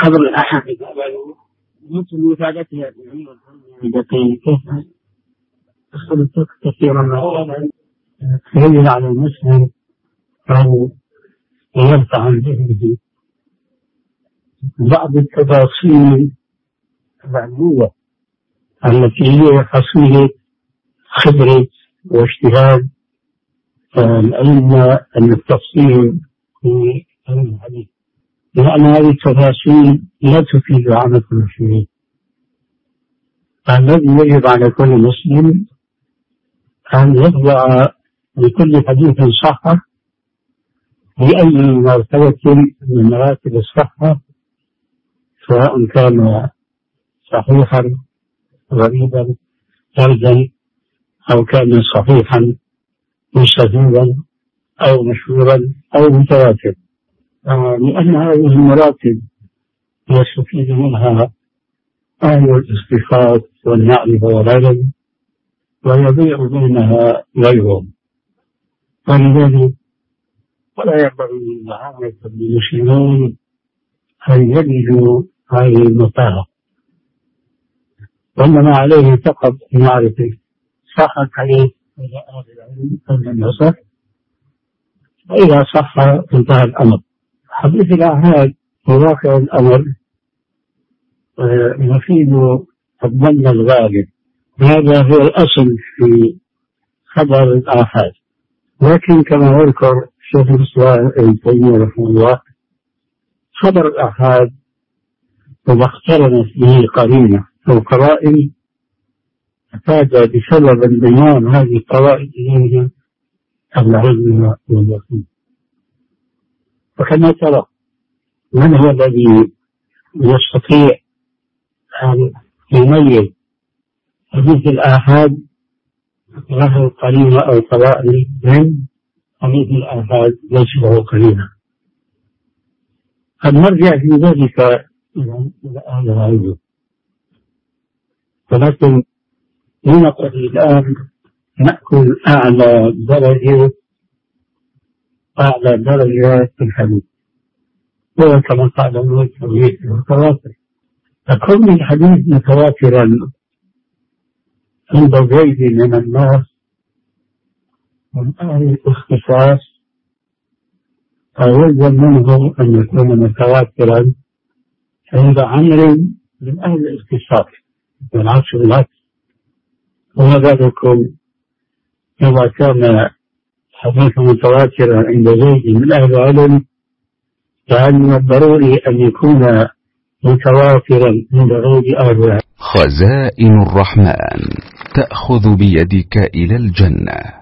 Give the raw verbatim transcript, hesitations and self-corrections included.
خبر الأحد مثل مفادتها كيف تختلف كثيرا ما يجب على المسلم أن يرفع عن ذهنه بعض التفاصيل العلمية التي هي حصيلة خبرة واجتهاد العلم التفصيل في علم الحديث، لأن هذه التفاصيل لا تفيد عامة المسلمين. الذي يجب على كل مسلم أن يخضع لكل حديث صحة بأي مرتبة من مراتب الصحة، سواء كان صحيحا غريبا فردا أو كان صحيحا مستفيدا أو مشهورا أو متواتر، لأن هذه المراتب يستفيد منها أهل الاستفاضة والمعرفة والعلم ويضيع بينها غيرهم. ولذلك ولا ينبغي لعامة المسلمين أن يجدوا هذه المطالب، وإنما عليه فقط معرفة صح الحديث إلى أهل العلم أن يصح، وإذا صح انتهى الأمر. حديث الآحاد في واقع الأمر يفيد الظن الغالب، هذا هو الأصل في خبر الآحاد. لكن كما يذكر شيخ الإسلام ابن تيمية رحمه الله، خبر الآحاد إذا اقترنت به قرينة أو قرائن أفاد بسبب انضمام هذه القرائن إليه العلم واليقين. وكما ترى من هو الذي يستطيع أن يميز حديث الآحاد له قرينة أو قرائن من حديث الآحاد ليس له قرينة؟ قد نرجع في ذلك إلى أهل العلم، ولكن لنقل الآن نأكل أعلى درجة أعلى درجة في الحديث، هو كما قال الحديث المتواتر. فكون الحديث متواترا عند زيد من الناس من أهل الاختصاص فيلزم منه أن يكون متواترا عند عمرو من أهل الاختصاص، والعكس بالعكس. وما بالكم إذا كان حديث متواترا عند زيد من أهل العلم، فإن الضروري أن يكون متواترا عند غير أهل العلم. خزائن الرحمن تأخذ بيدك إلى الجنة.